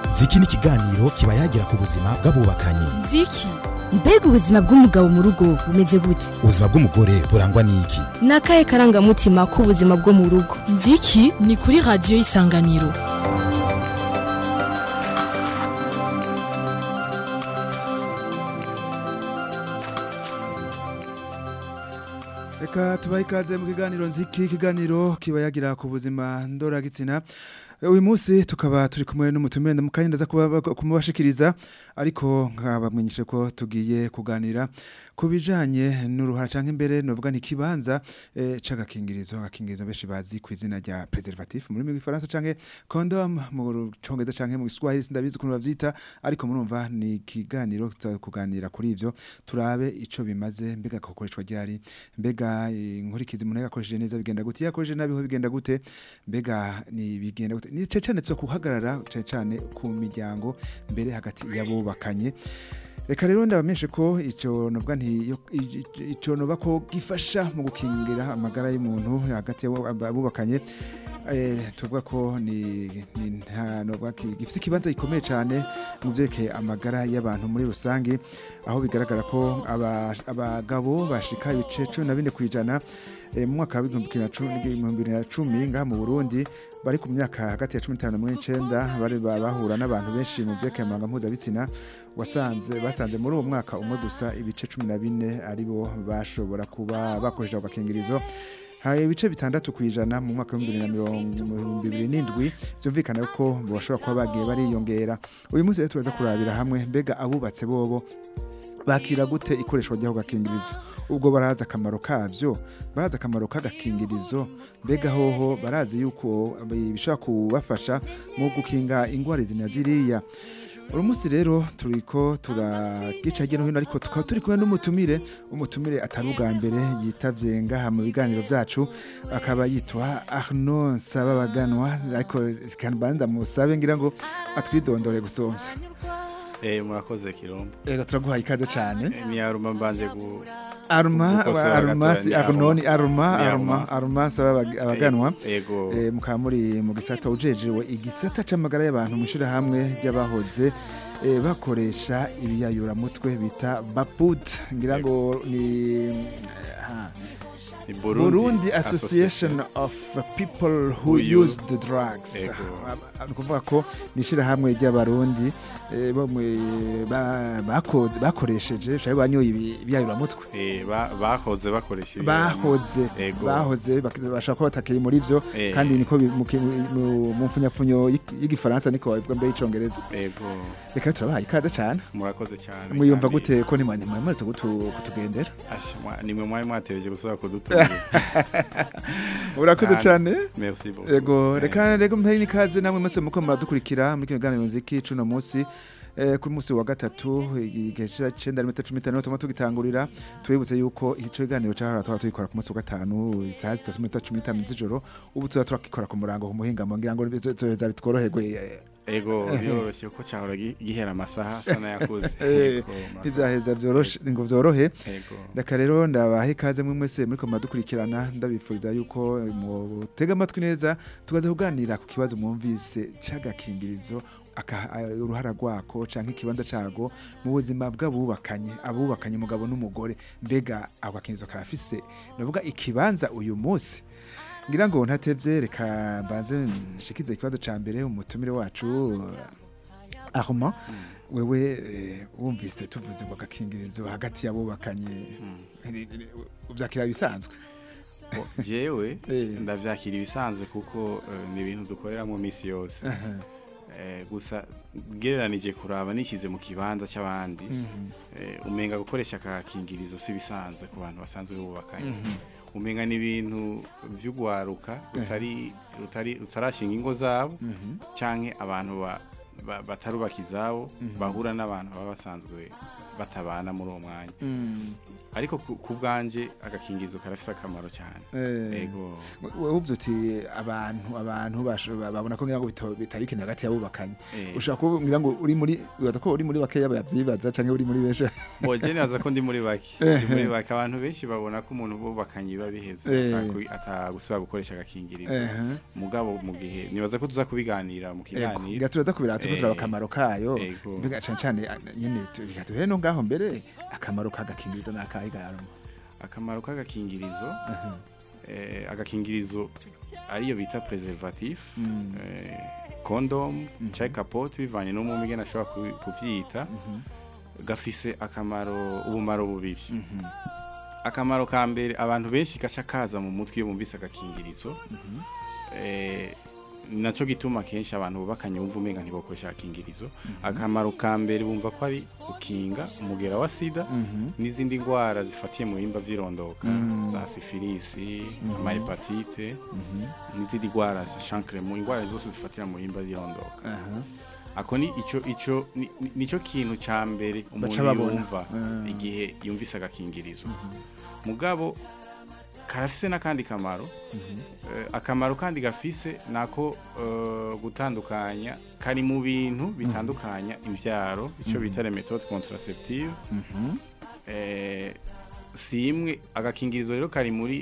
ziki ni ikiganiro kiba yagira ku buzima bw'abubakanye. Ziki mbega ubuzima bw'umugabo mu rugo bumeze gute? Ubuzima bw'umugore burangwa n'iki? Nakaye karangamutima k'ubuzima bwo mu rugo. Ziki ni kuri radio Isanganiro. Reka tubahe ikaze mu kiganiro nziki, ikiganiro kiba yagira ku buzima ndoragitsina. Uyu munsi tukaba turi kumwe n'umutumire ndamukanye ndaza kumubashikiriza, ariko nkabamenyeshe ko tugiye kuganira ku bijanye n'uruhara canke imbere novuga ni kibanza c'agakingirizo. Agakingirizo benshi bazi ku izina rya preservatif muri Gifaransa canke condom mu Congereza canke mu Kiswahili sindabizi ukuntu bavyita, ariko murumva ni ikiganiro kuganira kuri ivyo, turabe ico bimaze, mbega kokoreshwa ryari, mbega inkurikizi umuntu yakoresheje neza bigenda gute, yakoresheje nabiho bigenda gute, mbega ni bigenda gute. Ni cyane tso kuhagarara cyane ku miryango mbere hagati y'abubakanye. Reka rero ndabameshe ko ico novuga nti ico noba ko gifasha mu gukingira amagara y'umuntu hagati y'abubakanye. Tuvuga ko ni novuga gifise ikibanza gikomeye cyane mu vyerekeye amagara y'abantu muri rusange, aho bigaragara ko abagabo bashika ibice 14% mu mwaka wa 2010 ngaha mu Burundi bari ku myaka hagati ya 15 na 19 bari bahura n'abantu benshi mu vyerekeye amabanga mpuzabitsina. Basanze muri uwo mwaka umwe gusa ibice 14 aribo bashobora kuba bakoresha agakingirizo. Haye ibice 6% mu mwaka wa 2027 byumvikana ko bashobora kuba bagiye bariyongera. Uyu munsi rero turaza kurabira hamwe mbega abubatse bobo bakira gute ikoreshwa ry'aho gakingirizo, ubwo baraza akamaro kavyo, baraza akamaro k'agakingirizo, mbega hoho barazi yuko bishobora kubafasha mu gukinga ingwara ziriya. Uyu munsi rero turiko turagica hino hino, ariko tukaba turi kumwe n'umutumire atari ubwa mbere yitavye ngaha mu biganiro vyacu, akaba yitwa Arnaud Nsababaganwa, ariko kanbanza musabe ngira ngo atwidondore gusomvya. Murakoze Kirombo. Turaguhaye ikaze cyane. Ni Aruma mbanje Aruma Nsababaganwa. Yego. Mukaba muri mu gisata ujejewe igisata c'amagara y'abantu mwishira hamwe ry'abahoze bakoresha ibiyayura mutwe bita Bapud, ngira ngo ni Burundi Association of People who use the drugs. Nukuvuga ko nishira hamwe ry'abarundi bakoresheje cyari banyoye ibiyayura mutwe. Bahoze bakoresha bahoze bashaka ko batakiri muri byo, kandi niko mu mfunyapfunyo y'igifaransa niko bivuga mbere y'Icongereza. Reka turabaha ikaze cyane. Murakoze cyane. Muyumva gute ko nimwe mwamaze kutugendera? Nimwe mwari mwatebeje gusaba kudutu. Urakoze cyane. Merci beaucoup. Yego, reka mpeni kaze namwe mwese muko muradukurikira muri kino ganiro nziki cuno munsi. Ku munsi wa gatatu igihe 9:15 tuma tugitangurira, twibutse yuko ico kiganiro cyahora twikora ku munsi wa gatanu isaha 3:15 z'ijoro. Ubu turakikora ku murango ku muhingamo, ngira ngo bizoza bitworoherwe. Ego byoroshye ko cyahora gihera amasaha sana yakuze. Ivyaheza byoroshe ngo vyorohe. Reka rero ndabaha ikaze mwese muri ko muradukurikirana, ndabifuriza yuko mutega amatwi neza tugaza kuganira ku kibazo mwumvise c'agakingirizo, uruhara rwako canke ikibanza cago mu buzima abubakanye umugabo n'umugore. Mbega agakingirizo karafise navuga ikibanza uyu munsi? Ngira ngo ntatevye reka mbanze nshikize ikibazo ca mbere umutumire wacu Armand. Wewe wumvise tuvuze ngo agakingirizo hagati y'abubakanye uvyakira bisanzwe? Jewe ndavyakira ibisanzwe kuko ni ibintu dukorera mu misi yose. Gusa gereranije kuraba nikize mu kibanza cy'abandi, umenga gukoresha akakingirizo si bisanzwe ku bantu basanzwe bubakanye. Umenga ni ibintu vy'ugwaruka rutarashinga ingo zabo, canke abantu batarubaka izabo bahura n'abantu baba basanzwe batabana muri uwo mwanya ariko ku bwanje agakingirizo karafite akamaro cyane yego uvuze uti abantu babona ko ngira ngo bitari ikintu hagati y'abubakanye ushaka kugira ngo uri muri bakeya bayavyibaza canke uri muri besha boje naza ko ndi muri bake abantu benshi babona ko umuntu bubakanye biba biheze atagusubira gukoresha agakingirizo mugabo mu gihe nibaza ko tuza kubiganira mu kiganiro turaza kubirata ko turaba akamaro kayo mbega cyane nyene tuhere no ngaho mbere akamaro k'agakingirizo n'akahigaramo akamaro k'agakingirizo agakingirizo ariyo bita preservatif condom cyangwa capote bivanye no mu migena ashobora kuvyita gafise akamaro ubumaro bubiri akamaro ka mbere abantu benshi gaca kaza mu mutwe iyo bumvise agakingirizo naco gituma kenshi abantu bubakanye bumva umenga ntibokoresha agakingirizo akamaro ka mbere bumva ko ari ukinga umugera wa sida n'izindi ndwara zifatiye mu bihimba vy'irondoka za sifilisi amahepatite n'izindi ndwara chancre mu ndwara zose zifatira mu bihimba vy'irondoka ako ni nico kintu ca mbere umuntu yumva igihe yumvise agakingirizo mugabo karafise n'akandi kamaro akamaro kandi gafise nako gutandukanya kari mu bintu bitandukanya imvyaro ico bita les méthodes contraceptives simwe agakingirizo rero kari muri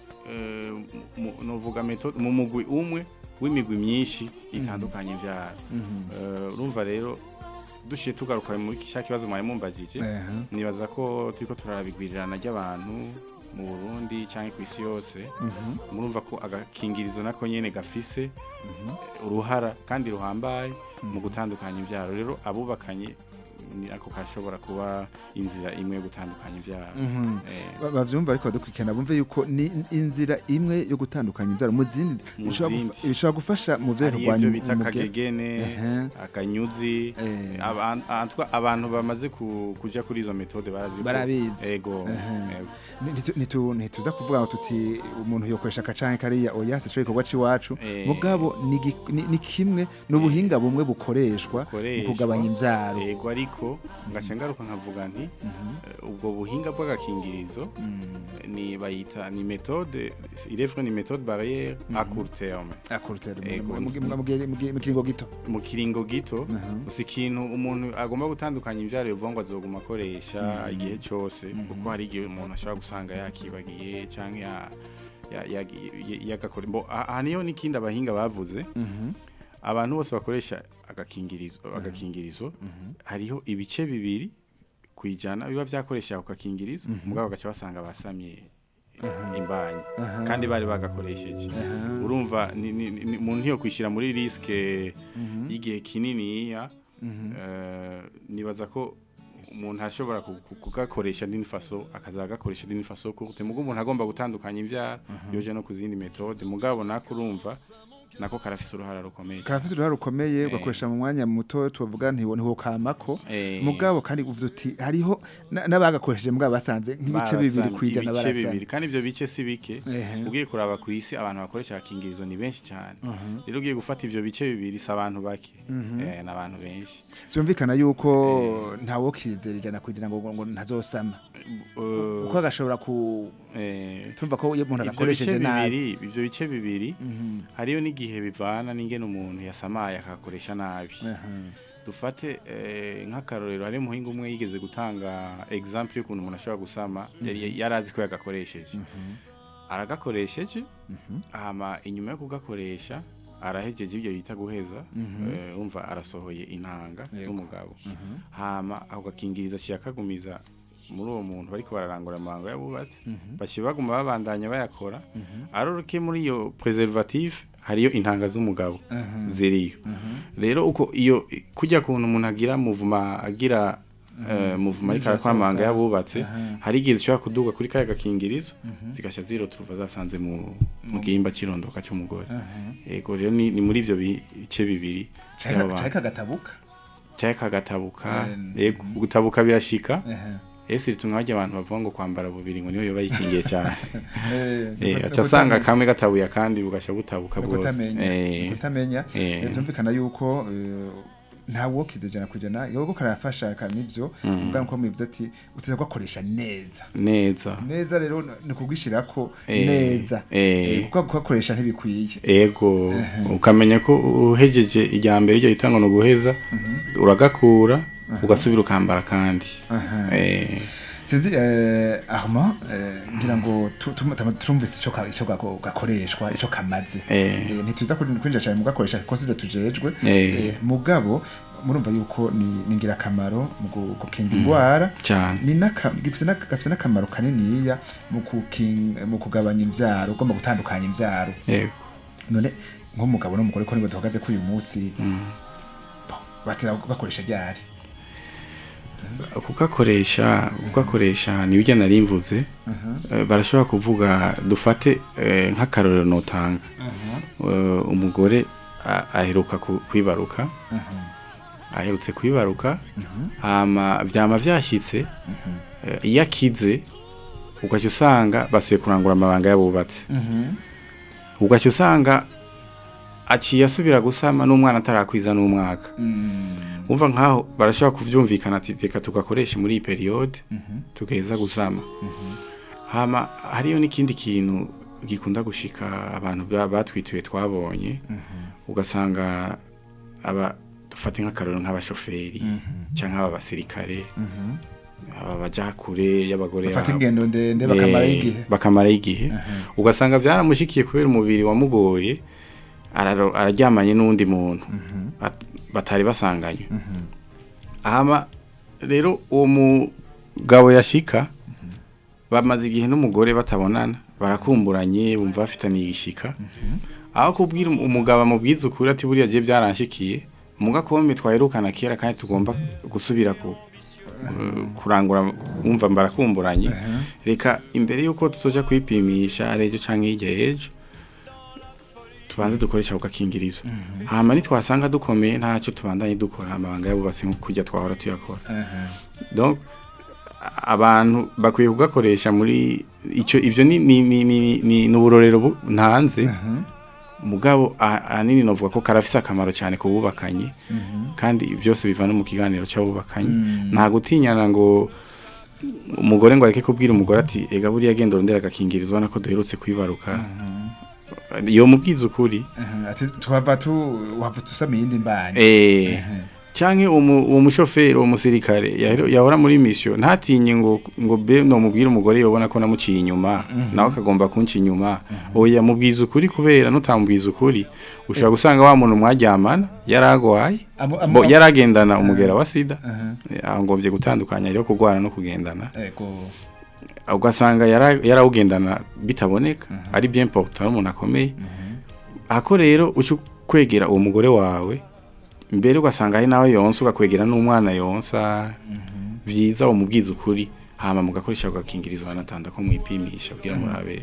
novuga méthode mu mugwi umwe w'imigwi myinshi itandukanye imvyaro urumva rero dushiye tugaruka muri cya kibazo mwaye mumbagije nibaza ko turiko turarabigwirirana ry'abantu mu Burundi cyangwa ku isi yose murumva ko agakingirizo nako nyene gafise uruhara kandi ruhambaye mu gutandukanya imvyaro rero abubakanye ako kashobora kuba inzira imwe yo gutandukanya ivyaro bavyumva ariko badukurikirana bumve yuko ni inzira imwe yo gutandukanya ivyaro mu zindi bishobora gufasha mu byo kurwanya ibyo bita kagegene akanyuzi abantu bamaze kuja kuri izo metode barabizi ego ntituza kuvuga ngo tuti umuntu yokoresha akacanke kariya oya se cyo ikorwa ciwacu mugabo ni kimwe n'ubuhinga bumwe bukoreshwa mu kugabanya imvyaro ego ariko ngaca ngaruka nkavuga nti ubwo buhinga bw'agakingirizo ni bayita ni méthode irevre ni méthode barrière à court terme mu kiringo gito usikintu umuntu agomba gutandukanya imvyaro yovongwa azoguma akoresha igihe cyose kuko hari igihe umuntu ashobora gusanga yakibagiye canke yagakora haniyo n'ikindi abahinga bavuze abantu bose bakoresha agakingirizo hariho ibice bibiri kwijana biba byakoresha ako gakingirizo mugabo gacha basanga basamye imbanyi kandi bari bagakoresheje urumva umuntu yo kwishira muri riske y'igihe kinini nibaza ko umuntu ashobora kugakoresha dini faso akazagakoresha dini faso ko mugo umuntu agomba gutandukanya imvyaro yoje no kuzindi metode mugabo nakurumva nako karafise uruhara rukomeye ugakoresha mu mwanya muto tuvuga ntiho kamako mugabo kandi uvuze uti hariho n'abagakoresheje mugabo basanze nk'ibice bibiri kwijana barasanga kandi ivyo bice si bike ugiye kuraba ku isi abantu bakoresha akingirizo ni benshi cyane rero ugiye gufata ivyo bice bibiri sa abantu bake n'abantu benshi byumvikana yuko ntawo kizera ijana kugira ngo ntazosama uko agashobora tumva ko iyo umuntu agakoresheje nabi ivyo bice bibiri hariyo n'igihe bivana n'ingene umuntu yasamaye akakoresha nabi dufate nk'akarorero hari muhinga umwe yigeze gutanga example y'ukuntu umuntu ashobora gusama yarazi ko yagakoresheje aragakoresheje hama inyuma yo kugakoresha arahejeje ibyo bita guheza umva arasohoye intanga z'umugabo hama ako gakingiriza cyakagumiza muri uwo muntu bariko bararangura amango yabubatse bakibaguma babandanya bayakora aroroke muri iyo preservative hariyo intanga z'umugabo ziriyo rero uko iyo kujya kuntu umuntu agira movement agira movement ariko akwamanga yabubatse hari igihe zishobora kuduga kuri kaya gakingirizo zigasha zero tuva zasanze mu gihimba cirondoka cy'umugore yego rero ni muri ivyo bice bibiri cyakagatabuka yego gutabuka birashika ese tumwaje abantu bavuga ngo kwambara bubiri ngo niyo yoba yikingiye cyane acasanga kamwe gatabuye kandi bugasha gutabuka bwose utamenya byumvikana yuko ntawo kizejana kujana yogo karafasha kanivyo ubwa nko mwivuze ati uteza gukoresha neza rero ni kugishirako neza kuko gukoresha ntibikwiye ego ukamenya ko uhejeje ijyambere iryo itango no guheza uragakura ugasubira ukambara kandi sinzi Armand ngira ngo tumvise ico gakoreshwa ico kamaze ntituza kwinjira cyane mugakoresha kose tujejwe mugabo murumva yuko ni ngira kamaro mu gukinga ingwara ni gifise n'akamaro kaniniya mu kugabanya imvyaro ugomba gutandukanya imvyaro none nk'umugabo n'umugore ko nibo duhagaze kuri uyu munsi batera bakoresha ryari kugakoresha ni bijya narimvuze barashobora kuvuga dufate nk'akarorero notanga umugore aheruka kwibaruka aherutse kwibaruka hama vyama vyashitse iyo akize ugaca usanga basuye kurangura amabanga yabubatse ugaca usanga aciye asubira gusama n'umwana atarakwiza n'umwaka umva nkaho barashobora kuvyumvikana ati reka tugakoresha muri iyi periode tugeza gusama hama hariyo n'ikindi kintu gikunda gushika abantu batwituye twabonye ugasanga dufate nk'akaroro nk'abashoferi canke abasirikare abaja kure y'abagore bafata ingendo ndende bakamara igihe ugasanga byaramushikiye kubera umubiri wamugoye araryamanye n'undi muntu batari basanganye ahama rero uwo mugabo yashika bamaze igihe n'umugore batabonana barakumburanye bumva bafitaniye igishika aho kubwira umugabo amubwiza ukuri ati buriya je byaranshikiye mugakombe twaherukana kera kandi tugomba gusubira kurangura umva mbarakumburanye reka imbere yuko tuzoja kwipimisha arejo canke hirya ejo tubanze dukoresha ugakingirizo hama ni twasanga dukomeye ntacyo tubandanye dukora amabanga yabubatse nko kujya twahora tuyakora donc abantu bakwiye kugakoresha muri ivyo ni n'uburorero ntanze mugabo anini novuga ko karafise akamaro cyane kububakanye kandi byose bivana mu kiganiro cy'abubakanye nta gutinyana ngo umugore ngo areke kubwira umugore ati ega buriya genda urondera agakingirizo nako duherutse kwibaruka iyo mubwiza ukuri ati tuhava tusame yindi mbanye canke uwo mushoferi uwo musirikare yahora muri mission ntatinye ngo be no mubwira umugore yobona ko namuciye inyuma nawe akagomba kunci inyuma oya mubwiza ukuri kubera nutambwiza ukuri ushobora gusanga wa muntu mwajyamana yaragwaye yaragendana umugera wa sida angomvye gutandukanya ryo kugwana no kugendana ugasanga yarawugendana bitaboneka ari bien important umuntu akomeye ako rero ucu kwegera uwo mugore wawe mbere ugasanga ari nawe yonsa ugakwegera n'umwana yonsa vyiza wo mubwiza ukuri hama mugakoresha ugakingirizo banatanda ko mwipimisha kugira murabe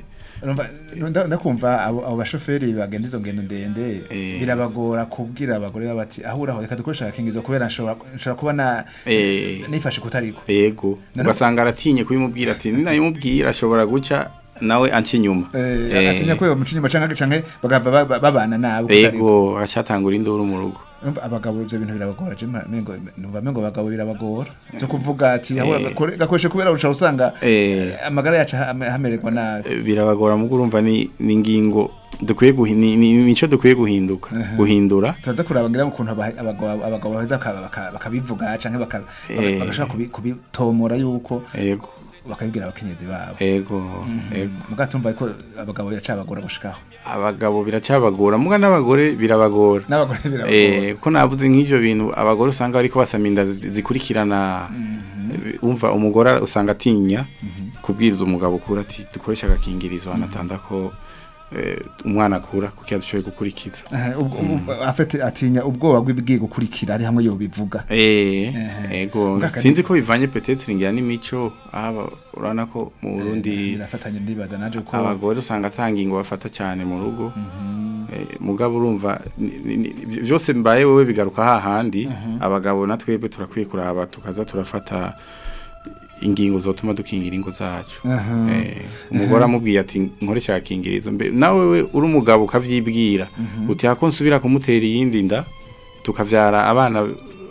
ndakumva abo bashoferi bagenda izo ngendo ndende birabagora kubwira abagore bati ahuraho reka dukoresha agakingirizo kubera nshobora kuba nifashe kutariko yego ugasanga aratinye kubimubwira ati ninayimubwira ashobora guca nawe anci nyuma atinya ko muci nyuma canke bagava babana nabo yego acatangura induru mu rugo abagabo ivyo bintu birabagora je mengo abagabo birabagora cyo kuvuga ati gakoreshe kubera uca usanga amagara yacu hamererwa nabi birabagora mu urumva ni ingingo dukwiye nico dukwiye guhindura tuza kurabangira mu kuntu abagabo baheza bakabivuga canke bagashaka kubitomora yuko yego bakabibwira abakenyezi babo yego mugatumva ko abagabo biracabagora gushikaho abagabo biracabagora muga n'abagore birabagora ko navuze nk'ivyo bintu abagore usanga bariko basaminda zikurikirana umva umugore usanga atinya kubwiriza umugabo kura ati dukoresha agakingirizo anatanda ko umwana akura kuko yadushoboye gukurikiza afite atinya ubwoba bw'ibigiye gukurikira ari hamwe yo bivuga yego sinzi ko bivanye peut-être ngira n'imico urana ko mu Burundi birafatanye ndibaza naje ko abagore usanga atangingo bafata cyane mu rugo mugabo urumva byose mbaye wewe bigaruka hahandi abagabo natwebwe turakwiye kuraba tukaza turafata ingingo zotuma dukingira ingo zacu umugore amubwiye ati nkoresha agakingirizo nawe we uri umugabo ukavyibwira uti hako nsubira kumutera iyindi nda tukavyara abana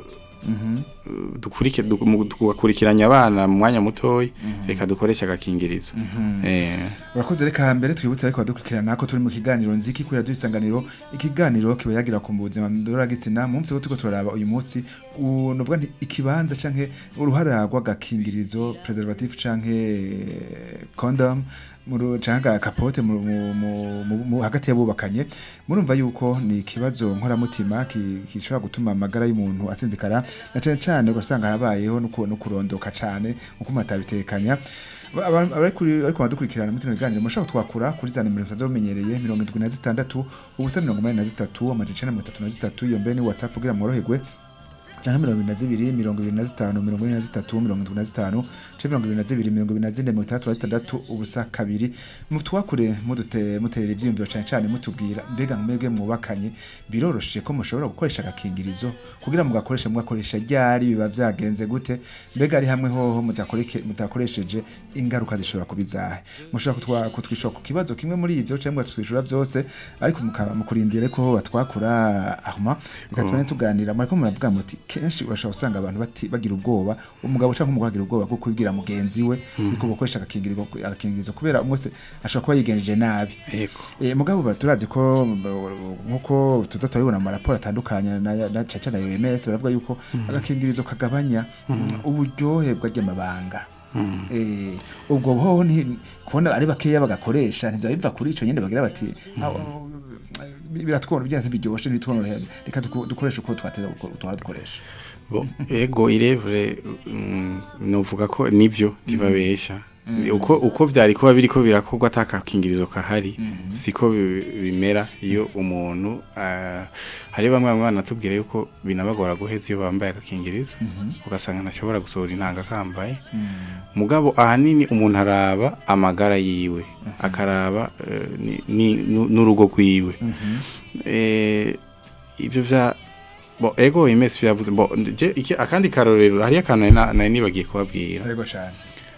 dukurikiranya abana mu mwanya mutoyi reka dukoresha agakingirizo urakoze reka mbere twibutse ariko badukurikirana ko turi mu kiganiro nziki kuri radio Isanganiro ikiganiro kiba yagira ku buzima ndoragitsina mu mutse tuko turaraba uyu munsi novuga nti ikibanza canke uruhara rw'agakingirizo preservative canke condom canga kapote mu hagati yabubakanye murumva yuko ni ikibazo nkoramutima kishobora gutuma amagara y'umuntu asinzikara na cyane ugasanga habayeho no kurondoka cyane uko matabitekanya ariko badukurikirana mu kino kiganiro mushaka twakura kuri za nimero zazomenyereye 76 ubusa 83 amajana 33 iyo mbere ni WhatsApp kugira mworoherwe cyangwa 22 25 ubusa kabiri mutwakure muterera ivyiyumviro cyane mutubwira mbega mwebwe mwubakanye biroroshe ko mushobora gukoresha agakingirizo kugira mugakoresha ryari biba vyagenze gute mbega ari hamwe hoho mutakoresheje ingaruka zishobora kubizahe mushobora kutwishura ku kibazo kimwe muri ivyo cyangwa twishura byose ariko mukurindire ko batwakura Armand reka tuganira mariko muravuga muti kenshi urashobora usanga abantu bagira ubwoba umugabo cyangwa umugore agira ubwoba bwo kubwira mugenzi we yuko bakoresha agakingirizo kubera umwese ashobora kuba yigenjeje nabi mugabo baturazi ko nkuko tuzatoribona mu raporo atandukanye na caca na OMS baravuga yuko agakingirizo kagabanya uburyohe bw'amabanga ubwo ho ni kubona ari bakeya bagakoresha ntivyo biva kuri ico nyene bagira bati biratwona byanze biryoshe bitwonora reka dukoresha uko twateza dukoresha ego irevure novuga ko nivyo bibabesha uko vyari kuba biriko birakorwa atakakingirizo kahari siko bimera iyo umuntu hari bamwe banatubwira yuko binabagora guheza iyo bambaye agakingirizo ugasanga ntashobora gusohora intanga kambaye mugabo ahanini umuntu araba amagara yiwe akaraba n'urugo rwiwe ivyo vya ego imesi vyavuze akandi karorero hari akantu nari nibagiye kubabwira ego cyane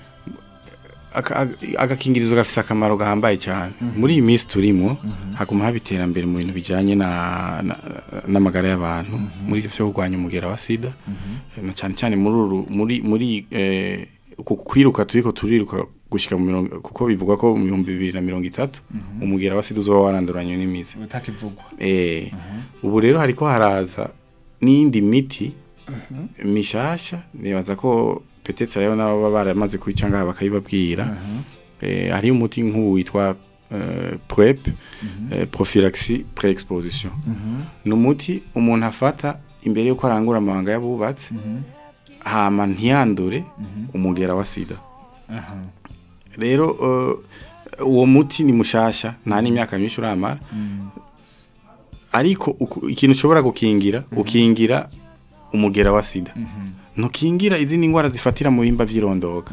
agakingirizo gafise akamaro gahambaye cyane muri iyi minsi turimo haguma habiterambere mu bintu bijanye n'amagara y'abantu muri ivyo byo kurwanya umugera wa sida na cyane muri kwiruka turiko turiruka gushika mu kuko bivugwa ko mu 2030 umugera wa sida uzoba waranduranye n'imizi utakivugwa ubu rero hariko haraza n'indi miti mishasha nibaza ko petetse rero nabo baramaze kwicanga bakayibabwira hari umuti nk'ubu witwa PrEP prophylaxie pré-exposition n'umuti umuntu afata imbere yuko arangura amabanga yabubatse hama ntiyandure umugera wa sida rero uwo muti ni mushasha nta n'imyaka myinshi uramara ariko ikintu ushobora ukingira umugera wa sida ntukingira izindi ngwara zifatira mu bimba vy'irondoka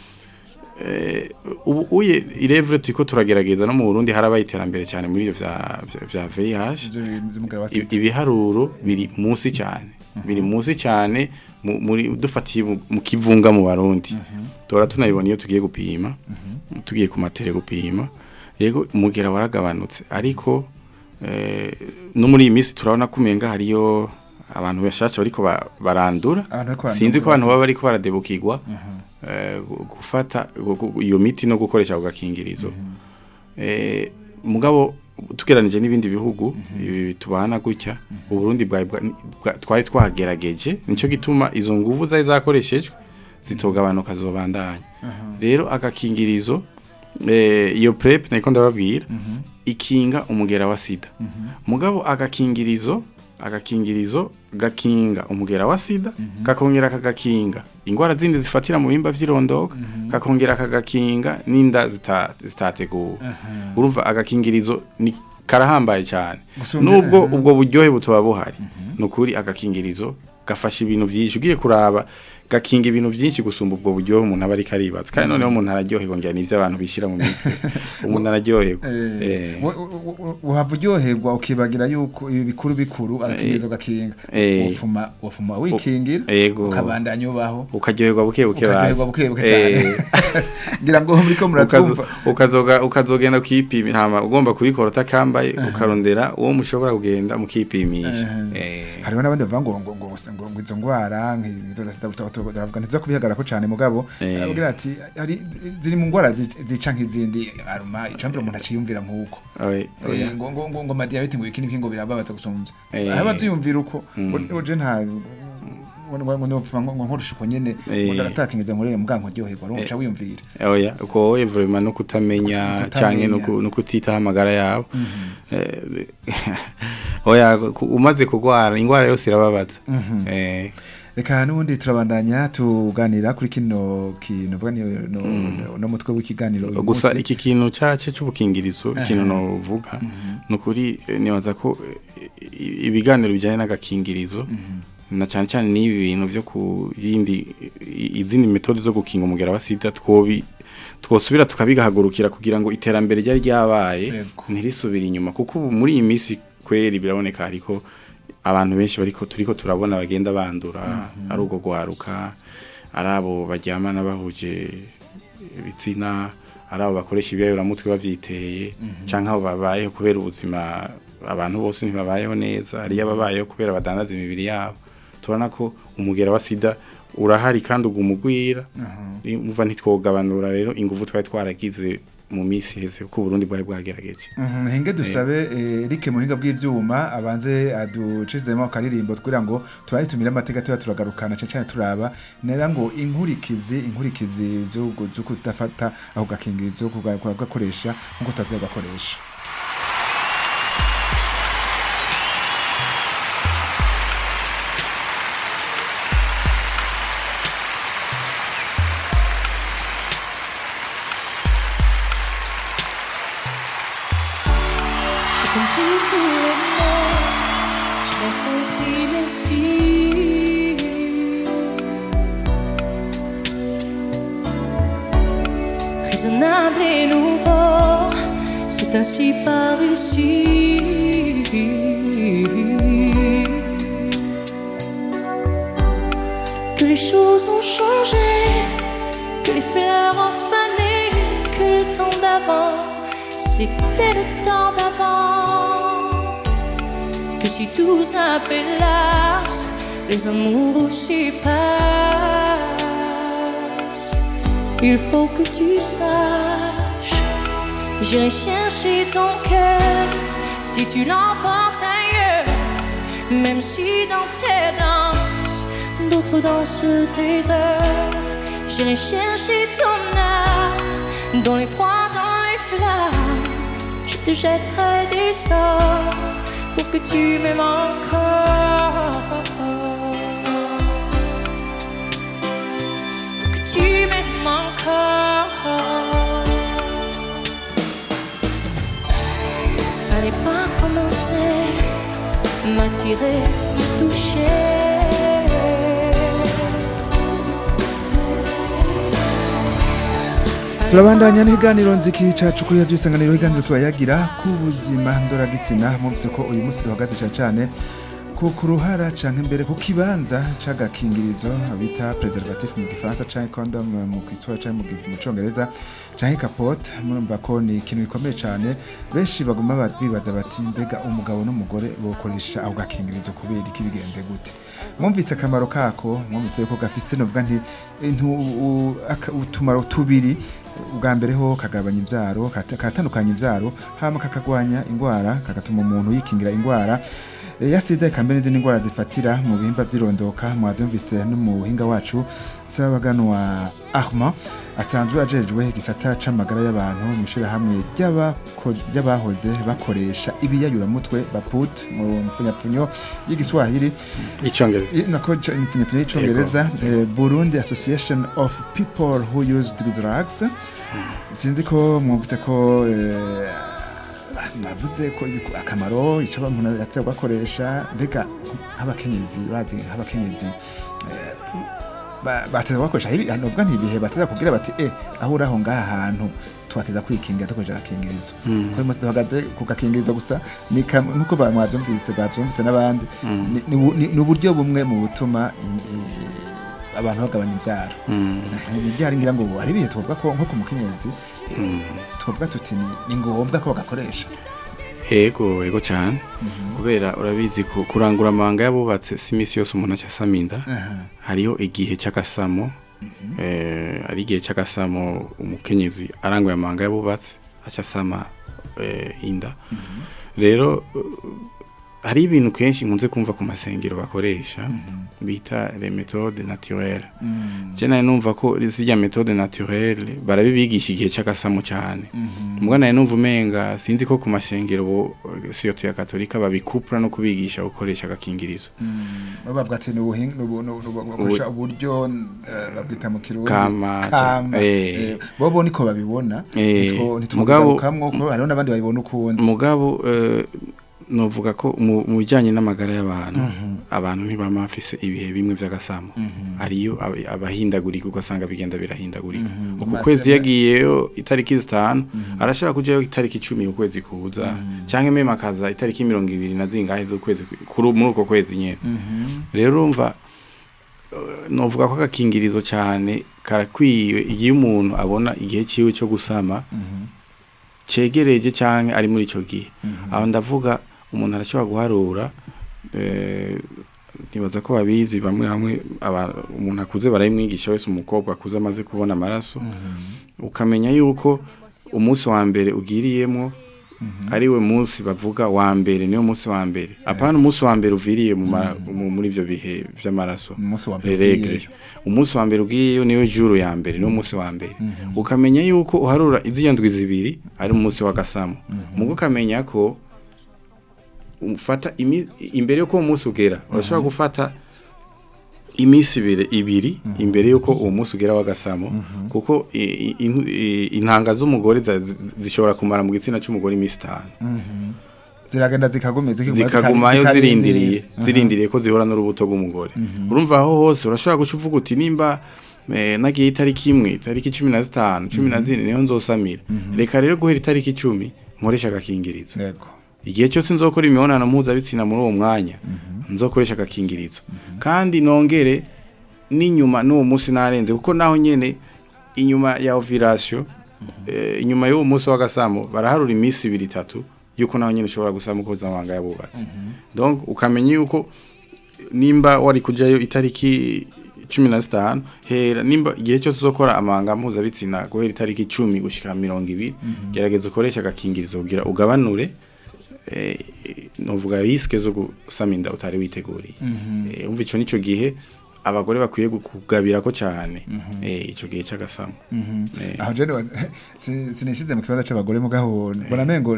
uye irevure turiko turagerageza no mu Burundi harabaye iterambere cyane muri ivyo vya VIH ibiharuro biri munsi cyane muri dufatiye mu kivunga mu Barundi tora tunabibona iyo tugiye gupima tugiye ku matere gupima yego umugera waragabanutse ariko no muri iyi minsi turabona kumenga hariyo abantu bashasha bariko barandura sinzi ko abantu baba bariko baradebukirwa gufata iyo miti no gukoresha ugakingirizo mugabo tugeranije n'ibindi bihugu tubana gutya Uburundi twari twagerageje nico gituma izo nguvu zari zakoreshejwe zitogabanuka zobandanya rero agakingirizo iyo PrEP niko ndababwira ikinga umugera wa sida mugabo agakingirizo gakinga umugera wa sida kakongera kagakinga ingwara zindi zifatira mu bimba vy'irondoka kakongera kagakinga n'inda zitateguwe urumva agakingirizo ni karahambaye cyane nubwo ubwo buryohe butoba buhari nukuri agakingirizo gafasha ibintu byinshi ugiye kuraba gakinga ibintu byinshi gusumba ubwo buryo umuntu aba ari karibatse kandi noneho umuntu araryoherwa ngira nivyo abantu bishira mu mitwe umuntu araryoherwa uhava uryoherwa ukibagira yuko bikuru akigeze gakinga wafuma wikingira ukabandanya ubaho ukaryoherwa buke cyane ngira ngo muri ko muratumva ukazogenda kwipima hama ugomba kubikora utakambaye ukarondera uwo mushobora kugenda mukipimisha hariho nabandi bavuga ngo izo ngwara ndavuga ntizo kubihagarara ko cyane mugabo avugira ati ari ziri mu ngwara zica nk'izindi aruma icambira umuntu aciyumvira nkuko ngo madiabete ngo ikindi ngo birababaza gusumvya aba tuyumvira uko uje nta ngo nkoresha uko nyene ndatakingiza nkorere muganko ryoherwa ruca wiyumvira oya uko wowe vraiment no kutamenya canke no kutita hamagara yawe oya umaze kugwara ingwara yose irababaza reka nubundi turabandanya tuganira kuri kino vuga no mutwe w'ikiganiro gusa iki kintu cyace cy'ubukingirizo ikintu no vuga nukuri nibaza ko ibiganiro bijyanye n'agakingirizo na cyane cyane n'ibi bintu byo kuyindi izindi metode zo gukinga umugera wa sida twosubira tukabigahagurukira kugira ngo iterambere ryari ryabaye ntirisubire inyuma kuko muri iyi minsi kweri biraboneka ariko abantu benshi turiko turabona bagenda bandura ari ugo gwaruka arabo baryamana bahuje ibitsina arabo bakoresha ibiyayura mutwe bavyiteye canke abo babayeho kubera ubuzima abantu bose ntibabayeho neza ari yababayeho kubera badandaza imibiri yabo tubona ko umugera wa sida urahari kandi ugumugwira muva ntitwogabanura rero ingufu twari twaragize mu misi heze ko Burundi bwaye bwagerageje henge dusabe Eric muhinga bw'ivyuma abanze aducizemo akaririmbo twira ngo turayitumira amateka turagarukana cyane turaba nera ngo inkurikizi zo kudafata aho gakingirizo kugakoresha nkuko tazegakoresha Raisonnable et nouveau, c'est ainsi par ici. Que les choses ont changé, que les fleurs ont fané, que le temps d'avant, c'était le temps d'avant. Que si tout s'appelasse, les amours aussi passent. Il faut que tu saches, j'irai chercher ton cœur si tu l'emportes ailleurs. Même si dans tes danses, d'autres dansent tes heures. J'irai chercher ton âme dans les froids, dans les flammes. Je te jetterai des sorts pour que tu m'aimes encore. Pour que tu m'aimes encore. Fallait pas commencer, m'attirer, me toucher. Turabandanya n'iganiro nziki cacu kuri radio isanganiro iganiro kibayagira ku buzima ndoragitsina mumvise ko uyu munsi duhagaze cyane ku ruhara canke imbere ku kibanza c'agakingirizo bita preservatif mu gifaransa canke condom mu Kiswahili canke mu Congereza canke capote murumva ko ni ikintu gikomeye cyane benshi baguma bibaza bati mbega umugabo n'umugore bokoresha aho gakingirizo kubera iki bigenze gute mwumvise akamaro kako mwumvise ko gafise novuga nti utumaro tubiri ubwa mbere ho kagabanya imbyaro katandukanya imbyaro hama kakagwanya ingwara kagatuma umuntu yikingira ingwara ya sida ikambere n'izindi ngwara zifatira mu bihimba by'irondoka mwavyumvise no mu buhinga wacu sabaganwa Armand asanzwe ajejwe igisata c'amagara y'abantu mu shirahamwe ry'abahoze bakoresha ibiyayura mutwe baput mu mfunyapfunyo y'igiswahili icongereza nako mfunyapfunyo y'icongereza Burundi Association of People Who Use Drugs sinzi ko mwumvise ko navuze ko akamaro icyo umuntu yatseba gakoresha mbega nk'abakenyezi bazi nk'abakenyezi bateza bakoresha novuga ntibihe bateza kugira bati aho uraho ngaha hantu twateza kwikingira dukoresha agakingirizo kuko umunsi duhagaze ku gakingirizo gusa nkuko bavyumvise n'abandi ni uburyo bumwe mu butuma abantu bagabanya imbyaro bijyari ngira ngo ari bihe twovuga ko nko ku mukenyezi twovuga tuti ni ngombwa ko bagakoresha ego cyane kubera urabizi kurangura amanga yabubatse si imisi yose umuntu acasaminda hariho igihe cy'akasamo ari igihe cy'akasamo umukenyezi aranguye amanga yabubatse acasama inda rero hari ibintu kenshi nkunze kumva ku masengero bakoresha bita les méthodes naturelles je naye numva ko zirya méthode naturelle barabibigisha igihe cy'akasamo cyane mbwa naye numva umenga sinzi ko ku masengero bo siyo ya katolika babikupra no kubigisha gukoresha agakingirizo bavuga ati n'ubuhinga uburyo babwita mu kirundi kama bobo niko babibona mugabo kamwe ko hariho n'abandi babibona ukundi mugabo novuga ko mu bijyanye n'amagara y'abantu abantu ntibama bafise ibihe bimwe by'agasamo ariyo abahindagurika ugasanga bigenda birahindagurika uku kwezi yagiyeyo itariki 5 arashaka kujayo itariki 10 ukwezi kuza cyangwa meme akaza itariki 20 na zingahe z'ukwezi muri uko kwezi nyene rero urumva novuga ko agakingirizo cyane karakwiye igihe umuntu abona igihe ciwe cyo gusama cegereje cyane ari muri ico gihe aho ndavuga umuntu arashobora guharura nibaza ko babizi bamwe hamwe umuntu akuze barayimwigisha wese umukobwa akuze amaze kubona amaraso ukamenya yuko umunsi wa mbere ugiriyemo ari we munsi bavuga wa mbere niyo munsi wa mbere apana umunsi wa mbere uviriye muri ivyo bihe vy'amaraso umunsi wa mbere ugiyeyo niyo juru ya mbere niyo munsi wa mbere ukamenya yuko uharura iziyandwi zibiri ari umunsi wa gasamo mugo ukamenya ko ufata imbere yuko uwo munsi ugera urashobora gufata imisi ibiri imbere yuko uwo munsi ugera w'agasamo kuko intanga z'umugore zishobora kumara mu gitsina cy'umugore imisi 5 ziragenda zikagumayo zirindiriye ko zihora n'urubuto rw'umugore urumva aho hose urashobora gucuvuga uti nimba nagiye itariki imwe itariki 15 14 niho nzosamira reka rero guhera itariki 10 nkoresha agakingirizo igihe cyose nzokora imibonano mpuzabitsina muri uwo mwanya nzokoresha agakingirizo kandi nongere n'inyuma n'uwo munsi narenze kuko naho nyene inyuma ya ovulation inyuma y'uwo munsi w'agasamo baraharura imisi 2-3 yuko naho nyene ushobora gusama ukoza amanga yabubatse donc ukamenya yuko nimba wari kujayo itariki 15 hera nimba igihe cyose uzokora amanga mpuzabitsina guhera itariki 10 gushika 20 gerageza ukoresha agakingirizo kugira ugabanure novuga riske zo gusaminda utari witeguriye umva ico nico gihe abagore bakwiye kugabira ko cyane ico gihe cy'agasamo aho je sinishize mu kibazo c'abagore mu gahona bona mengo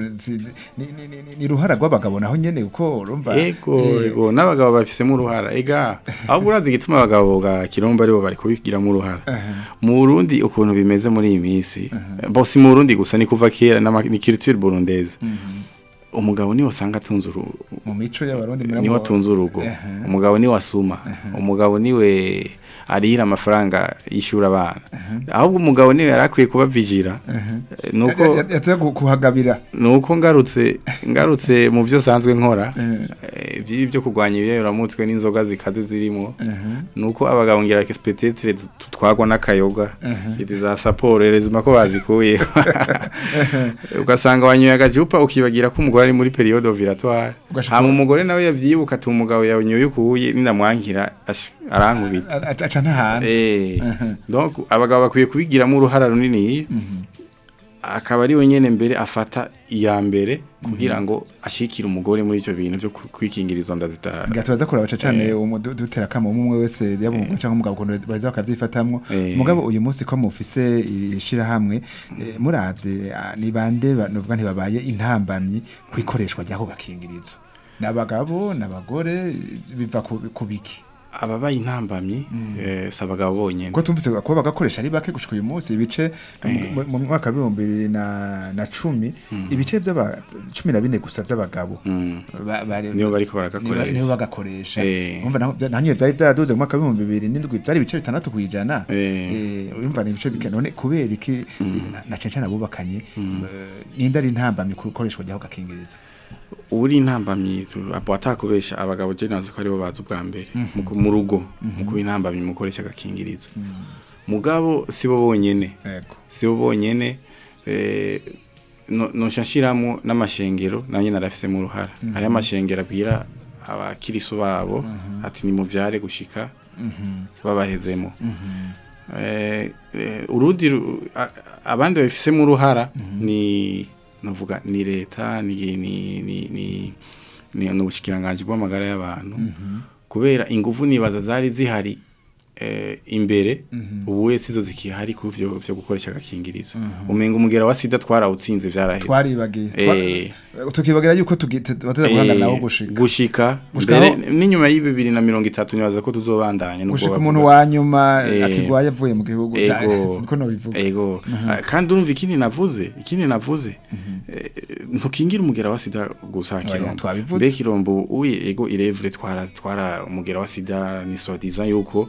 ni ruhara rw'abagabo naho nyene uko urumva ego n'abagabo bafisemo uruhara ega aho burazi gituma abagabo ga kiromba aribo bari kubigira mu ruhara mu Burundi ukuntu bimeze muri iyi minsi bose mu Burundi gusa ni kuva kera ni culture burundaise umugabo niwe usanga atunze mu mico y'abarundi niwe atunze urugo umugabo niwe asuma umugabo niwe arihira amafaranga yishura abana ahubwo umugabo niwe yarakwiye kuba vigira nuko yatse kuhagabira nuko ngarutse mu byo sanzwe nkora byo kugwanya ibiyoramutwe n'inzoga zikaze zirimo nuko abagabo ngira peut-être twagwa n'akayoga za saporo rezuma ko bazikuye ugasanga wanyoye agacupa ukibagira ko umugore ari muri periode ovulatoire hama umugore nawe yavyibuka ati umugabo yanyoye ukuye ninamwankira arankubita aca ntahanze donc abagabo bakwiye kubigiramo uruhara runini akaba ari wenyene mbere afata iya mbere kugira ngo ashikire umugore muri ico bintu byo kwikingirizo ndazita gatubaza kuraba cyane dutera kama umwe wese yabumwe cyangwa umugabo kondo baza bakavyifatamwo umugabo uyu munsi ko mufise ishira hamwe muravye ni bande novuga ntibabaye intambamyi kwikoreshwa ryako gakingirizo nabagabo nabagore biva kubiki ababaye intambamyi sabagabo bonyene ko tumvise ko bagakoresha ari bake gushika uyu munsi ibice mu mwaka wa 2010 ibice by'aba 14 gusa by'abagabo niyo bariko baragakoresha niyo bagakoresha umva nanye byari byaduze mu mwaka wa 2007 byari ibice 6 kwijana umva ni ibice bikenone kubera iki na cece nabubakanye ninda ari intambamyi kukoreshwa ryaho gakingirizo uri intambamyi abatakubesha abagabo je nazo ko aribo bazi ubwa mbere mu rugo mu kuba intambamyi mukoresha agakingirizo mugabo sibo bonyene no shashiramo n'amashengero nanye narafise mu ruhara hari amashengero abwira abakiriso babo ati ni muvyare gushika babahezemo urudi abandi bafise mu ruhara ni navuga ni leta ni n'ubushikiranganje bw'amagara y'abantu kubera ingufu nibaza zari zihari imbere ubu wese izo zikihari ku byo gukoresha agakingirizo umenga umugera wa sida twarawutsinze vyaraheze twaribagiye tukibagira yuko bateza guhangana nawo gushika mbere n'inyuma y'2030 nibaza ko tuzobandanya nuko gushika umuntu wa nyuma akigwaye avuye mu gihugu ko no bivuga kandi urumva ikindi navuze ntukingira umugera wa sida gusakira mbe kirombo uye ego irevre twara umugera wa sida ni sodiza yuko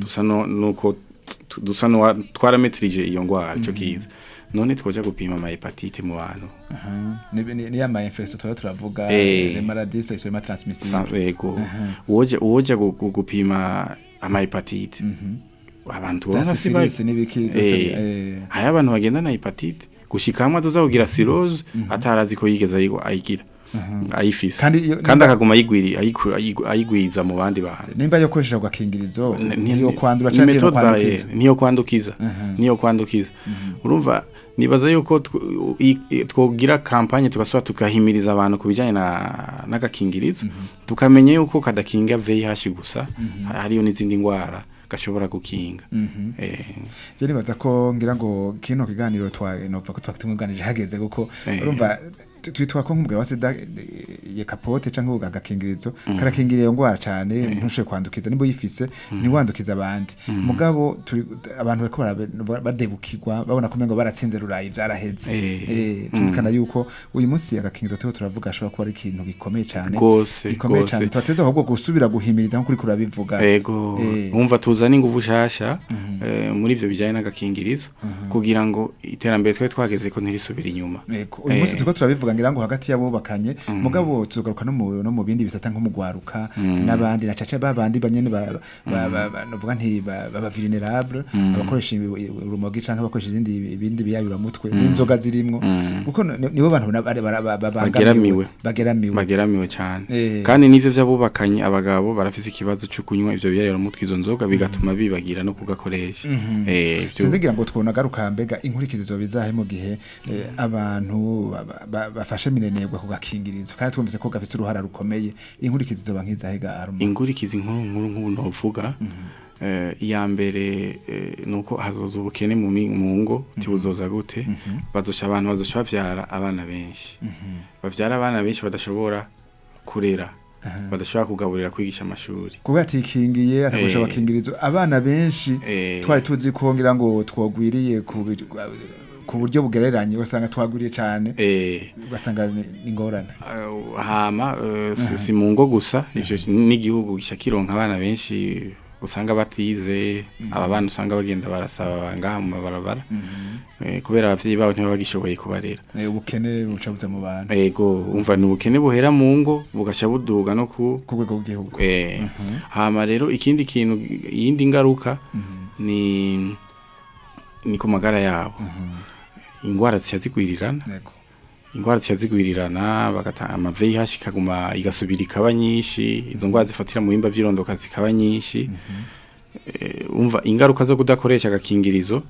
dusa no twarametrije iyo ngwara cyo kiza none twoja gupima ama hepatite mu bantu ni ya ma infection turavuga les maladies sexuellement transmissibles yego woja gupima ama hepatite abantu bose n'ibiki hari abantu bagenda na hepatite gushikamwa tuzakugira cirrhose atarazi ko yigeza ayigira ayifise kandi akaguma ayigwiza mu bandi bantu nimba yo koresha gakingirizo niyo kwandura cyane niyo kwandukiza urumva nibaza yuko twogira kampanye tugaswa tukahimiriza abantu kubijanye na gakingirizo tukamenya yuko kadakinga VIH gusa hariyo n'izindi ngwara gashobora gukinga je nibaza ko ngira ngo kino kiganiro nova ko twakitumuganije hageze kuko urumva twitwa ko nk'umugabo wa sida ye kapote canke ugagakingirizo karakingiriye ngwara cyane ntushe kwandukiza nimbo yifise ni wandukiza abandi mugabo abantu bako badebukirwa babona kumengo baratsinze rurayi vyaraheze tumukana yuko uyu munsi agakingirizo tyo turavuga ashobora kuba ari ikintu gikomeye cyane twateze ahubwo gusubira guhimiriza nko kuri kurabivuga yego umva tuzana ingufu shasha muri ivyo bijanye n'agakingirizo kugira ngo iterambere twe twageze ko ntirisubira inyuma uyu munsi tuko turabivuga ngira ngo hagati yabubakanye mugabo tuzogaruka no mu bindi bisata nko mugwaruka nabandi na caca babandi banyene bavuga nti baba vulnerable abakoresha urumogi canke abakoresha ibindi biyayura mutwe n'inzoga zirimwo kuko nibo bantu bageramiwe cyane kandi nivyo vyabubakanye abagabo barafise ikibazo cyo kunywa ivyo biyayura mutwe izo nzoga bigatuma bibagira no kugakoresha sinzigira ngo twona garuka mbega inkurikizo bizahe mu gihe abantu bafashe minenegwa ku gakingirizo kandi twumvise ko gafise uruhara rukomeye inkurikizo zoba nk'izahega aruma inkurikizo nkuru novuga iya mbere nuko hazoza ubukene mu ngo tibuzoza gute bazosha abantu bazosha bavyara abana benshi bavyara abana benshi badashobora kurera badashobora kugaburira kwigisha amashuri kuba atikingiye atakoresha abakingirizo abana benshi twari tuzi ko ngira ngo twogwiriye ku buryo bugereranye usanga twaguriye cyane ugasanga ingorane hama si mu ngo gusa ivyo n'igihugu gishakironka abana benshi usanga batize aba bana usanga bagenda barasaba ngaha mu mabarabara kubera abavyeyi babo ntibagishoboye kubarera ubukene bucabuza mu bantu yego umva ni ubukene buhera mu ngo bugasha buduga no ku rwego rw'igihugu hama rero ikindi kintu yindi ngaruka ni ku magara yabo ingwara zigwirirana bagata VIH kaguma igasubira ikaba nyinshi izo ngwara zifatira mu bimba by'irondoka zikaba nyinshi umva ingaruka zo kudakoresha agakingirizo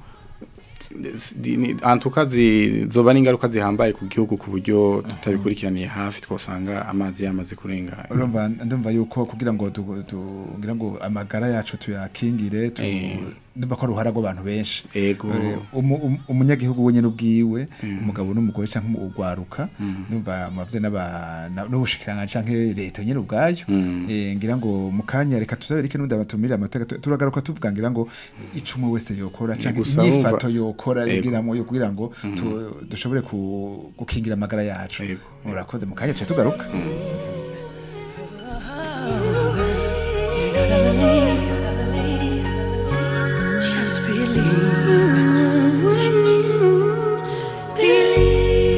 antuka zoba n'ingaruka zihambaye ku gihugu ku buryo tutabikurikiraniye hafi twosanga amazi yamaze kurenga urumva ndumva yuko kugira ngo ngira ngo amagara yacu tuyakingire ndumva ko ruhara rw'abantu benshi ego umunyagihugu wenyene ubwiwe umugabo n'umugore canke ugwaruka ndumva mavye n'ubushikiranga canke leta nyene ubwayo ngira ngo mukanya reka tuzabirike n'undi abatumira amateka turagaruka tuvuga ngira ngo icumwe wese yokora canke inyifato yokora kugira ngo dushobore gukingira amagara yacu murakoze mukanya tuje tugaruka Just believe when you believe.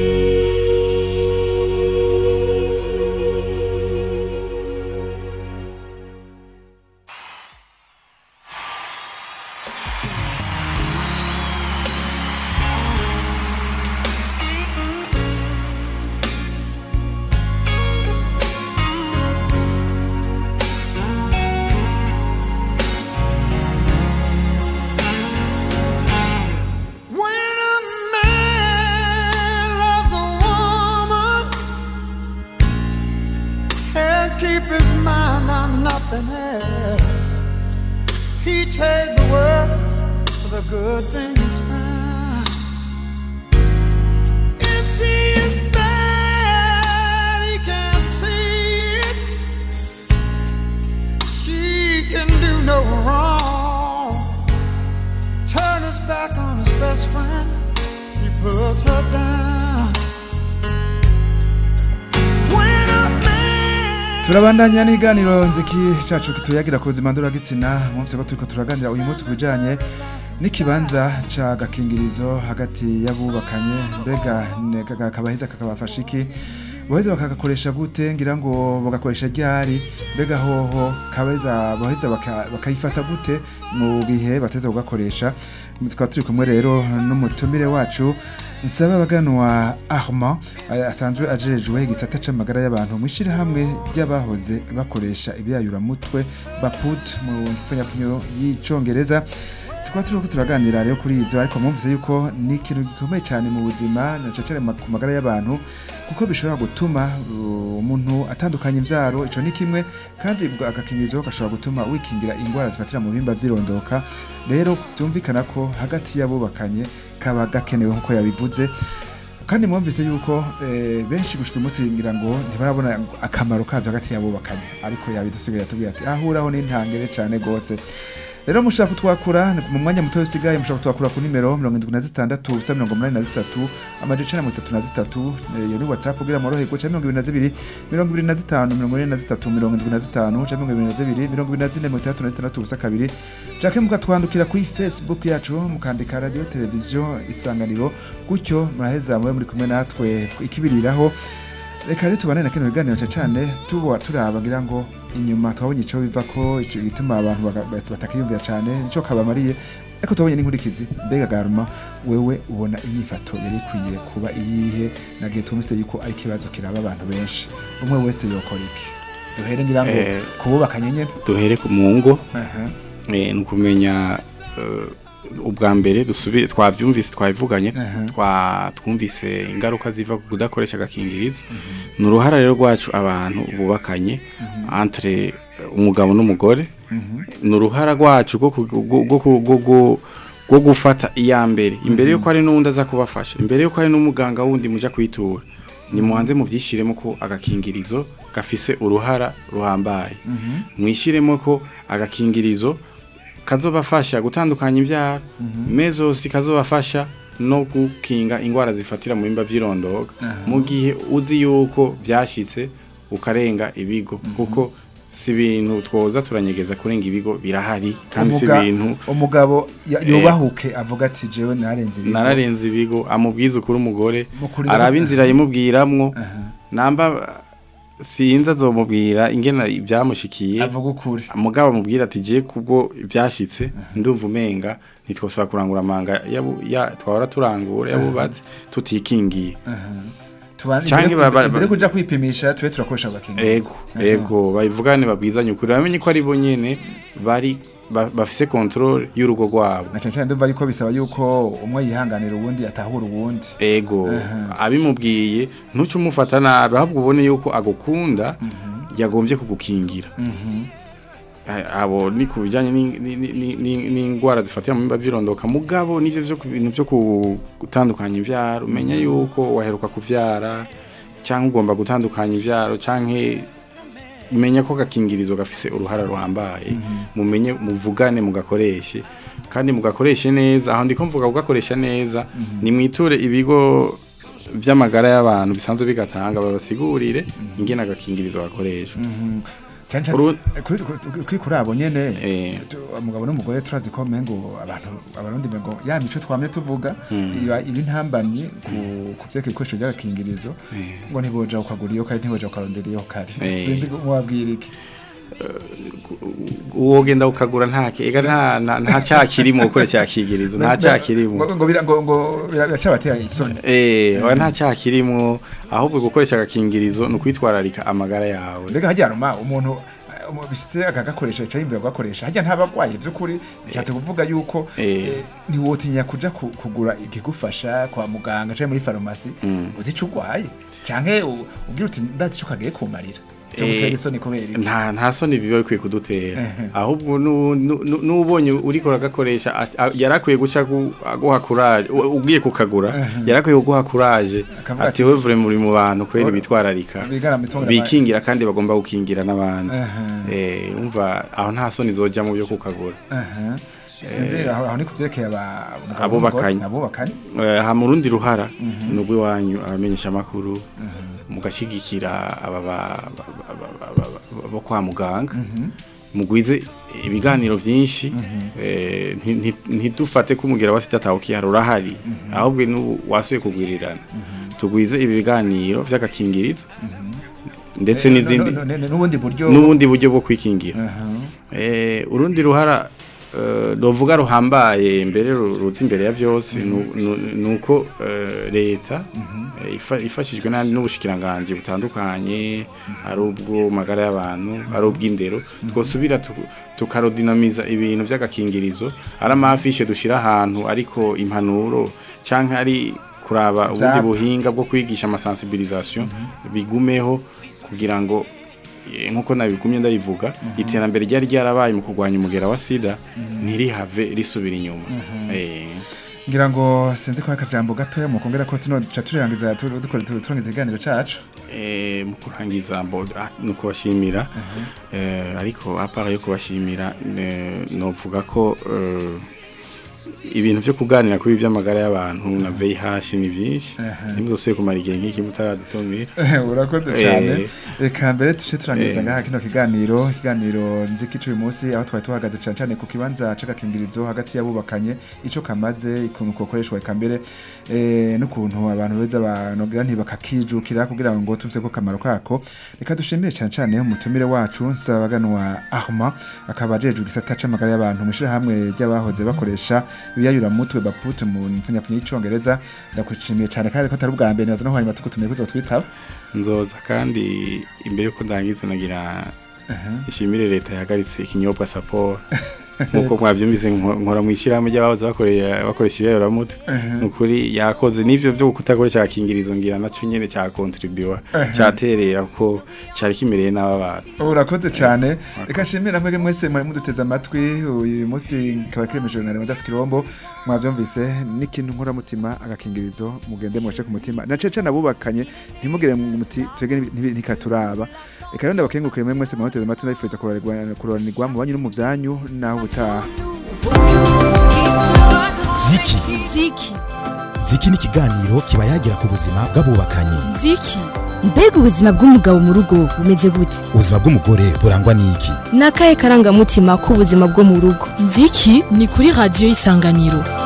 turabandanya n'iganiro nziki cacu kituyagira ku buzima ndoragitsina mwumvise ko turiko turaganira uyu munsi kubijanye n'ikibanza ca gakingirizo hagati y'abubakanye mbega kabaheza kakabafasha iki baheza bakagakoresha gute ngira ngo bagakoresha ryari mbega hoho kabeza baheza bakayifata gute mu bihe bateza kugakoresha tukaba turi kumwe rero n'umutumire wacu nsaba baganwa Armand asanzwe ajejwe igisata c'amagara y'abantu mwishira hamwe ry'abahoze bakoresha ibyayura mutwe baput mu mfunyafunyo y'icongereza tukaba turaganira rero kuri ivyo ariko mwumvise yuko ni ikintu gikomeye cyane mu buzima na cacare ku magara y'abantu kuko bishobora gutuma umuntu atandukanye imvyaro ico ni kimwe kandi agakingirizo gashobora gutuma wikingira ingwara zifatira mu bihimba vyirondoka rero byumvikana ko hagati y'abubakanye kaba gakenewe nkuko yabivuze kandi mwumvise yuko benshi gushika umunsi ngira ngo ntibarabona akamaro kavyo hagati y'abubakanye ariko yabidusigaye tubwira ati ahuraho n'intangere cyane gose rero mushaka kutwakura mu mwanya muto usigaye mushaka kutwakura ku nimero 76 amajana 33 iyo ni WhatsApp kugira morohe ko 22 25 43 22 Jake mukatwandukira kuri Facebook yacu mukandika radio television Isanganiro gutyo muraheza mwe muri kumwe natwe ikibiriraho reka rero tubane na kino biganiro cyane turabagira ngo inyuma twabonye ico biva ko ico gituma abantu batakiyumvira cyane nico kabamariye ariko twabonye n'inkurikizi mbega garuma wewe ubona inyifato yari kwiye kuba iyihe nagiye tumise yuko ari kibazo kiraba abantu benshi umwe wese yokora iki duhere ngira ngo kububakanye nyene duhere ku mungo nukumenya ubwa mbere dusubire twavyumvise twabivuganye twumvise ingaruka ziva kudakoresha agakingirizo n'uruhara rero rwacu abantu bubakanye entre umugabo n'umugore n'uruhara rwacu go gufata iya mbere imbere yuko ari n'undi aza kubafasha imbere yuko ari n'umuganga wundi muja kwitura ni muhanze mu vyishiremo ko agakingirizo gafise uruhara ruhambaye mwishiremo ko agakingirizo kazobafasha gutandukanya ivyaro mezosi kazobafasha no gukinga ingwara zifatira mu bimba vyirondoga mu gihe uzi yuko byashitse ukarenga ibigo kuko si ibintu twoza turanyegeza kurenga ibigo birahari kandi si ibintu umugabo yubahuke avuga ati jewe nararenze ibigo amubwiza ukuri umugore araba inzira yimubwiramwo namba sinza azomubwira ingena ibyamushikiye avuga ukuri mugabo amubwira ati je kubwo ibyashitse ndumva umenga nitwosaba kurangura amanga twahora turangura yabubatse tutikingiye mbere kuja kwipimisha twe turakoresha agakingirizo ego bayivugane babwizanye ukuri bamenye ko ari bo nyene bari bafise control y'urugo rwabo na cyane ndumva yuko bisaba yuko umwe yihanganira ubundi atahura ubundi ego abimubwiye ntuce umufata nabi ahubwo ubone yuko agukunda yagombye kugukingira abo ni kubijanye n'ingwara zifatira mu mimba vyirondoka mugabo nivyo vyo bintu byo gutandukanya imvyaro umenya yuko waheruka kuvyara cyangwa ugomba gutandukanya imvyaro canke menya ko gakingirizo gafise uruhara ruhambaye mumenye muvugane mugakoreshe kandi mugakoreshe neza aho ndiko mvuga ugakoresha neza ni mwiture ibigo vy'amagara y'abantu bisanzwe bigatanga babasigurire ingene agakingirizo gakoreshwa kuri abo nyene umugabo n'umugore turazi ko mengo abarundi mengo ya mico twamye tuvuga ibi ntambamye ku vyeke ibikoresho by'agakingirizo ngo ntiboja ukagura iyo kare ntiboja ukarondera iyo kare sinzi wabwira iki wogenda ukagura nta cyakirimo ukore cyakigirizo nta cyakirimo ngo biracabatera isoni nta cyakirimo ahubwo gukoresha agakingirizo no kwitwararika amagara yawe mbega hajya ruma umuntu bishitse akagakoresha cyangwa agakoresha hajya ntabagwaye by'ukuri cyatse kuvuga yuko ntiwotinya kuja kugura igigufasha kwa muganga cyangwa muri farumasi uzicugwaye canke ugira uti ndazi cyo kagiye kumarira nta soni biba bikwiye kudutera ahubwo n'ubonye uriko uragakoresha yarakwiye guca aguha courage ugiye kukagura yarakwiye kuguha courage ati we vure muri mu bantu kweri bitwararika bikingira kandi bagomba gukingira n'abandi umva aho nta soni zoja mu byo kukagura sinzi aho ni kuvyerekeye abubakanye ha mu rundi ruhara nubwo wanyu abamenyesha makuru mugashigikira abo kwa muganga mugwize ibiganiro byinshi ntidufate kumugira wasita tawukihara urahari ahubwo wasuye kugwirirana tugwize ibi biganiro vy'agakingirizo ndetse n'izindi n'ubundi buryo bwo kwikingira urundi ruhara dovuga ruhambaye mbere ruzi imbere ya vyose nuko leta ifashijwe n'ubushikiranganje butandukanye ari ubwo magara y'abantu ari ubw'indero twosubira tukarodinamiza ibintu vy'agakingirizo ari amafishe dushira ahantu ariko impanuro canke ari kuraba ubundi buhinga bwo kwigisha amasensibilisation bigumeho kugira ngo nkuko nabigumye ndabivuga iterambere ryari ryarabaye mu kugwanya umugera wa sida ntirihave risubira inyuma ngira ngo sinzi ko akajambo gatoya mu kongera ko sino turangiza turangiza ikiganiro cacu mu kurangiza no kubashimira ariko apara yo kubashimira novuga ko ibintu byo kuganira kuri by'amagara y'abantu na VIH ni byinshi nimuzosubye kumara igihe nk'iki mutaradutumira urakoze cyane reka mbere tuce turangiza ngaha kino kiganiro nziki cy'uyu munsi aho twari tuhagaze cyane ku kibanza c'agakingirizo hagati y'abubakanye ico kamaze ikuntu kokoreshwa ikambere n'ukuntu abantu beza banogira ntibakakijukira kugira ngo tumse ko kamaro kako reka dushimire cyane umutumire wacu Nsabaganwa Armand akaba ajeje gisata c'amagara y'abantu mushira hamwe ry'abahoze bakoresha biyayura mutwe bapute mu mfunyapfunya y'icongereza ndakushimiye cyane kandi ko atari ubwa mbere nazo no hanyuma tugutumire kuzo twitaba nzoza kandi imbere ko ndangiza nagira ishimire leta yahagaritse ikinyobwa support nkuko mwabyumvise nkora mu ishyirahamwe ry'abahoze bakoresha ibiyayura mutwe nukuri yakoze n'ivyo byo kutakoresha agakingirizo ngira naco nyene cya contribuer cyaterera ko cyari kimereye n'abantu urakoze cyane reka nshimira mwege mwese muduteza amatwi uyu munsi kaba kiremeje na Rwanda Skirombo mwabyumvise n'ikintu nkora mutima agakingirizo mugende mwace ku mutima na cece nabubakanye ntimugire mu muti twege ntikaturaba reka rero ndabakengukire mwese muduteza amatwi ndayifuza kuroranirwa mu banyu no mu byanyu naho utaha Ziki ni ikiganiro kiba yagira ku buzima bw'abubakanye. Ziki mbega ubuzima bw'umugabo mu rugo bumeze gute? Ubuzima bw'umugore burangwa n'iki? Nakaye karangamutima k'ubuzima bwo mu rugo. Ziki ni kuri radio Isanganiro.